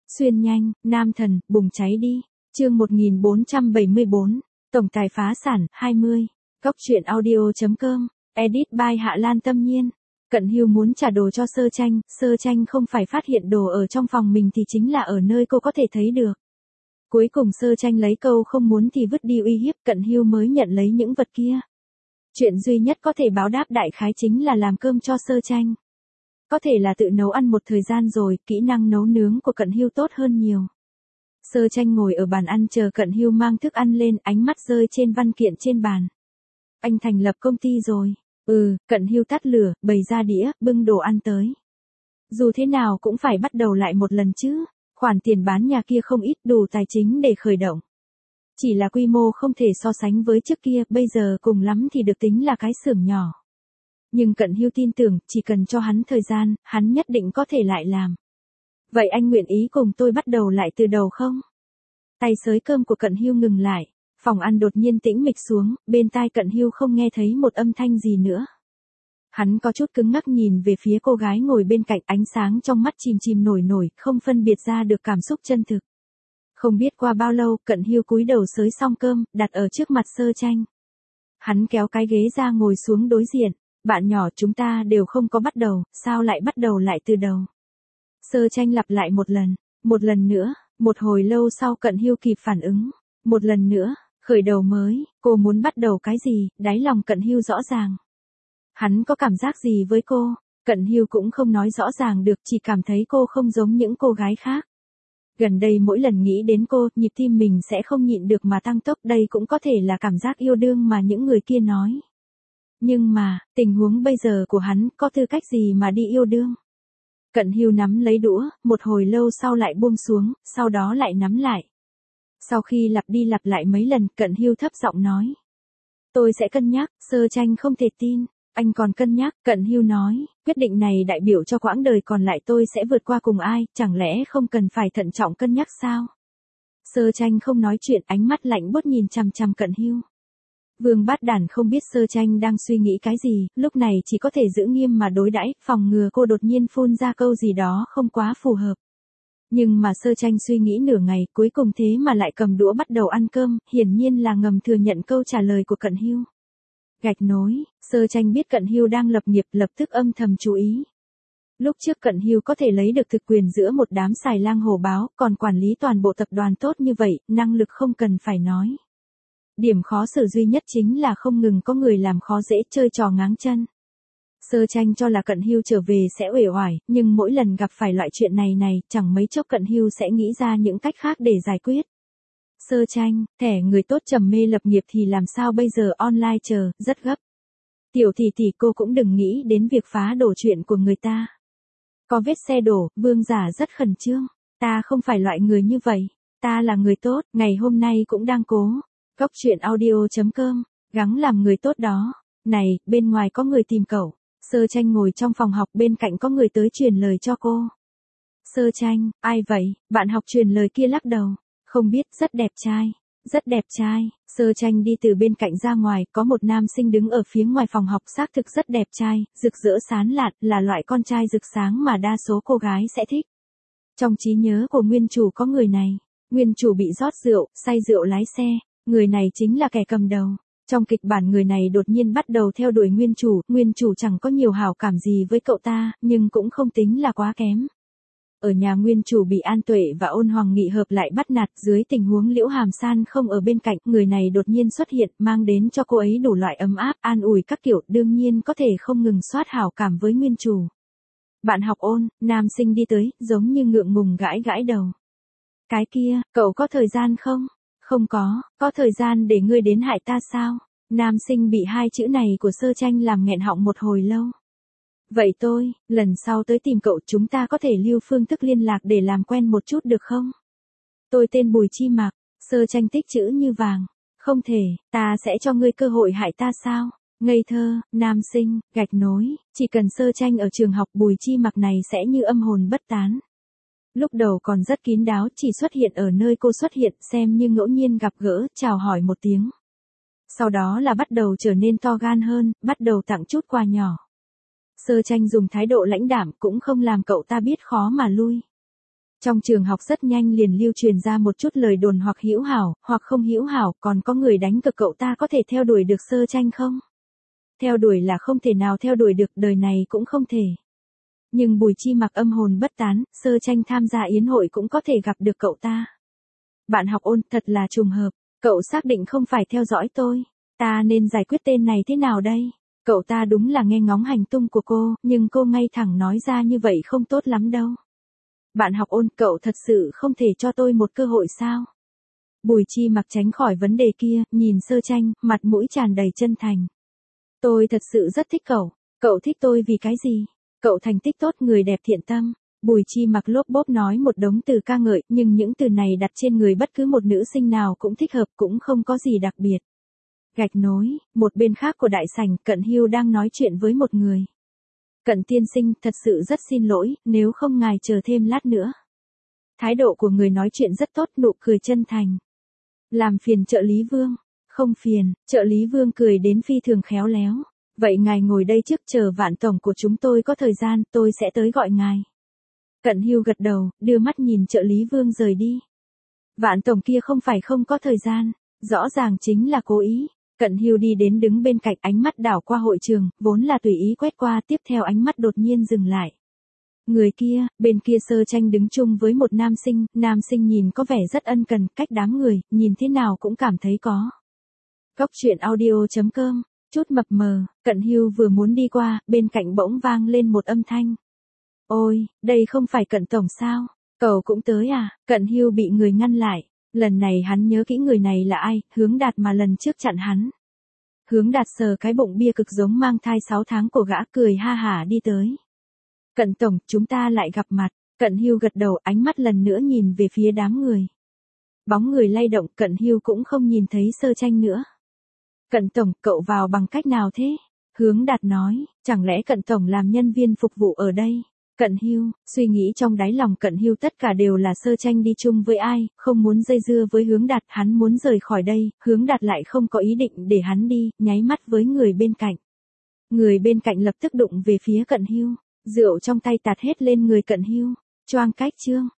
Xuyên nhanh, nam thần, bùng cháy đi. Chương 1474, tổng tài phá sản, 20. Góc truyện audio.com, edit by Hạ Lan Tâm Nhiên. Cận Hưu muốn trả đồ cho Sơ Tranh không phải phát hiện đồ ở trong phòng mình thì chính là ở nơi cô có thể thấy được. Cuối cùng Sơ Tranh lấy câu không muốn thì vứt đi uy hiếp, Cận Hưu mới nhận lấy những vật kia. Chuyện duy nhất có thể báo đáp đại khái chính là làm cơm cho Sơ Tranh. Có thể là tự nấu ăn một thời gian rồi, kỹ năng nấu nướng của Cận Hưu tốt hơn nhiều. Sơ Tranh ngồi ở bàn ăn chờ Cận Hưu mang thức ăn lên, ánh mắt rơi trên văn kiện trên bàn. Anh thành lập công ty rồi. Cận Hưu tắt lửa, bày ra đĩa, bưng đồ ăn tới. Dù thế nào cũng phải bắt đầu lại một lần chứ. Khoản tiền bán nhà kia không ít, đủ tài chính để khởi động. Chỉ là quy mô không thể so sánh với trước kia, bây giờ cùng lắm thì được tính là cái xưởng nhỏ. Nhưng Cận Hưu tin tưởng, chỉ cần cho hắn thời gian, hắn nhất định có thể lại làm. Vậy anh nguyện ý cùng tôi bắt đầu lại từ đầu không? Tay xới cơm của Cận Hưu ngừng lại, phòng ăn đột nhiên tĩnh mịch xuống, bên tai Cận Hưu không nghe thấy một âm thanh gì nữa. Hắn có chút cứng ngắc nhìn về phía cô gái ngồi bên cạnh, ánh sáng trong mắt chìm nổi, không phân biệt ra được cảm xúc chân thực. Không biết qua bao lâu, Cận Hưu cúi đầu xới xong cơm, đặt ở trước mặt Sơ Tranh. Hắn kéo cái ghế ra ngồi xuống đối diện. Bạn nhỏ, chúng ta đều không có bắt đầu, sao lại bắt đầu lại từ đầu? Sơ Tranh lặp lại một lần nữa, một hồi lâu sau Cận Hưu kịp phản ứng. Một lần nữa, khởi đầu mới, cô muốn bắt đầu cái gì, đáy lòng Cận Hưu rõ ràng. Hắn có cảm giác gì với cô? Cận Hưu cũng không nói rõ ràng được, chỉ cảm thấy cô không giống những cô gái khác. Gần đây mỗi lần nghĩ đến cô, nhịp tim mình sẽ không nhịn được mà tăng tốc, đây cũng có thể là cảm giác yêu đương mà những người kia nói. Nhưng mà, tình huống bây giờ của hắn, có tư cách gì mà đi yêu đương? Cận Hưu nắm lấy đũa, một hồi lâu sau lại buông xuống, sau đó lại nắm lại. Sau khi lặp đi lặp lại mấy lần, Cận Hưu thấp giọng nói. Tôi sẽ cân nhắc. Sơ Tranh không thể tin. Anh còn cân nhắc? Cận Hưu nói, quyết định này đại biểu cho quãng đời còn lại tôi sẽ vượt qua cùng ai, chẳng lẽ không cần phải thận trọng cân nhắc sao? Sơ Tranh không nói chuyện, ánh mắt lạnh buốt nhìn chằm chằm Cận Hưu. Vương Bát Đản không biết Sơ Tranh đang suy nghĩ cái gì, lúc này chỉ có thể giữ nghiêm mà đối đãi, phòng ngừa cô đột nhiên phun ra câu gì đó không quá phù hợp. Nhưng mà Sơ Tranh suy nghĩ nửa ngày, cuối cùng thế mà lại cầm đũa bắt đầu ăn cơm, hiển nhiên là ngầm thừa nhận câu trả lời của Cận Hưu. Gạch nối, Sơ Tranh biết Cận Hưu đang lập nghiệp, lập tức âm thầm chú ý. Lúc trước Cận Hưu có thể lấy được thực quyền giữa một đám xài lang hổ báo, còn quản lý toàn bộ tập đoàn tốt như vậy, năng lực không cần phải nói. Điểm khó xử duy nhất chính là không ngừng có người làm khó dễ, chơi trò ngáng chân. Sơ Tranh cho là Cận Hưu trở về sẽ uể oải, nhưng mỗi lần gặp phải loại chuyện này, chẳng mấy chốc Cận Hưu sẽ nghĩ ra những cách khác để giải quyết. Sơ Tranh, thẻ người tốt trầm mê lập nghiệp thì làm sao bây giờ, online chờ, rất gấp. Tiểu tỷ cô cũng đừng nghĩ đến việc phá đổ chuyện của người ta. Có vết xe đổ, Vương giả rất khẩn trương. Ta không phải loại người như vậy. Ta là người tốt, ngày hôm nay cũng đang cố. Góc truyện audio.com, gắng làm người tốt đó. Này, bên ngoài có người tìm cậu. Sơ Tranh ngồi trong phòng học, bên cạnh có người tới truyền lời cho cô. Sơ Tranh, ai vậy? Bạn học truyền lời kia lắc đầu. Không biết, rất đẹp trai. Rất đẹp trai. Sơ Tranh đi từ bên cạnh ra ngoài, có một nam sinh đứng ở phía ngoài phòng học, xác thực rất đẹp trai, rực rỡ sán lạn, là loại con trai rực sáng mà đa số cô gái sẽ thích. Trong trí nhớ của nguyên chủ có người này. Nguyên chủ bị rót rượu, say rượu lái xe. Người này chính là kẻ cầm đầu. Trong kịch bản người này đột nhiên bắt đầu theo đuổi nguyên chủ chẳng có nhiều hảo cảm gì với cậu ta, nhưng cũng không tính là quá kém. Ở nhà nguyên chủ bị An Tuệ và Ôn Hoàng Nghị hợp lại bắt nạt, dưới tình huống Liễu Hàm San không ở bên cạnh, người này đột nhiên xuất hiện, mang đến cho cô ấy đủ loại ấm áp, an ủi các kiểu, đương nhiên có thể không ngừng soát hảo cảm với nguyên chủ. Bạn học Ôn, nam sinh đi tới, giống như ngượng ngùng gãi đầu. Cái kia, cậu có thời gian không? Không có thời gian để ngươi đến hại ta sao? Nam sinh bị hai chữ này của Sơ Tranh làm nghẹn họng một hồi lâu. Vậy tôi, lần sau tới tìm cậu chúng ta có thể lưu phương thức liên lạc để làm quen một chút được không? Tôi tên Bùi Chi Mạc. Sơ Tranh tích chữ như vàng. Không thể, ta sẽ cho ngươi cơ hội hại ta sao? Ngây thơ, nam sinh, gạch nối, chỉ cần Sơ Tranh ở trường học Bùi Chi Mạc này sẽ như âm hồn bất tán. Lúc đầu còn rất kín đáo, chỉ xuất hiện ở nơi cô xuất hiện, xem như ngẫu nhiên gặp gỡ, chào hỏi một tiếng. Sau đó là bắt đầu trở nên to gan hơn, bắt đầu tặng chút quà nhỏ. Sơ Tranh dùng thái độ lãnh đạm cũng không làm cậu ta biết khó mà lui. Trong trường học rất nhanh liền lưu truyền ra một chút lời đồn hoặc hữu hảo, hoặc không hữu hảo, còn có người đánh cược cậu ta có thể theo đuổi được Sơ Tranh không? Theo đuổi là không thể nào theo đuổi được, đời này cũng không thể. Nhưng Bùi Chi Mặc âm hồn bất tán, Sơ Tranh tham gia yến hội cũng có thể gặp được cậu ta. Bạn học Ôn, thật là trùng hợp, cậu xác định không phải theo dõi tôi. Ta nên giải quyết tên này thế nào đây? Cậu ta đúng là nghe ngóng hành tung của cô, nhưng cô ngay thẳng nói ra như vậy không tốt lắm đâu. Bạn học Ôn, cậu thật sự không thể cho tôi một cơ hội sao? Bùi Chi Mặc tránh khỏi vấn đề kia, nhìn Sơ Tranh, mặt mũi tràn đầy chân thành. Tôi thật sự rất thích cậu. Cậu thích tôi vì cái gì? Cậu thành tích tốt, người đẹp thiện tâm. Bùi Chi Mặc lốp bốp nói một đống từ ca ngợi, nhưng những từ này đặt trên người bất cứ một nữ sinh nào cũng thích hợp, cũng không có gì đặc biệt. Gạch nối, một bên khác của đại sảnh, Cận Hưu đang nói chuyện với một người. Cận tiên sinh, thật sự rất xin lỗi, nếu không ngài chờ thêm lát nữa. Thái độ của người nói chuyện rất tốt, nụ cười chân thành. Làm phiền trợ lý Vương. Không phiền, trợ lý Vương cười đến phi thường khéo léo. Vậy ngài ngồi đây trước, chờ Vạn tổng của chúng tôi có thời gian, tôi sẽ tới gọi ngài. Cận Hưu gật đầu, đưa mắt nhìn trợ lý Vương rời đi. Vạn tổng kia không phải không có thời gian, rõ ràng chính là cố ý. Cận Hưu đi đến đứng bên cạnh, ánh mắt đảo qua hội trường, vốn là tùy ý quét qua, tiếp theo ánh mắt đột nhiên dừng lại. Người kia, bên kia Sơ Tranh đứng chung với một nam sinh nhìn có vẻ rất ân cần, cách đám người, nhìn thế nào cũng cảm thấy có. Góc truyện audio.com, chút mập mờ, Cận Hưu vừa muốn đi qua, bên cạnh bỗng vang lên một âm thanh. Ôi, đây không phải Cận tổng sao? Cậu cũng tới à? Cận Hưu bị người ngăn lại. Lần này hắn nhớ kỹ người này là ai, Hướng Đạt mà lần trước chặn hắn. Hướng Đạt sờ cái bụng bia cực giống mang thai 6 tháng của gã, cười ha hả đi tới. Cận tổng, chúng ta lại gặp mặt. Cận Hưu gật đầu, ánh mắt lần nữa nhìn về phía đám người. Bóng người lay động, Cận Hưu cũng không nhìn thấy Sơ Tranh nữa. Cận tổng, cậu vào bằng cách nào thế? Hướng Đạt nói, chẳng lẽ Cận tổng làm nhân viên phục vụ ở đây? Cận Hưu, suy nghĩ trong đáy lòng Cận Hưu tất cả đều là Sơ Tranh đi chung với ai, không muốn dây dưa với Hướng Đạt, hắn muốn rời khỏi đây, Hướng Đạt lại không có ý định để hắn đi, nháy mắt với người bên cạnh. Người bên cạnh lập tức đụng về phía Cận Hưu, rượu trong tay tạt hết lên người Cận Hưu, choang cách chương.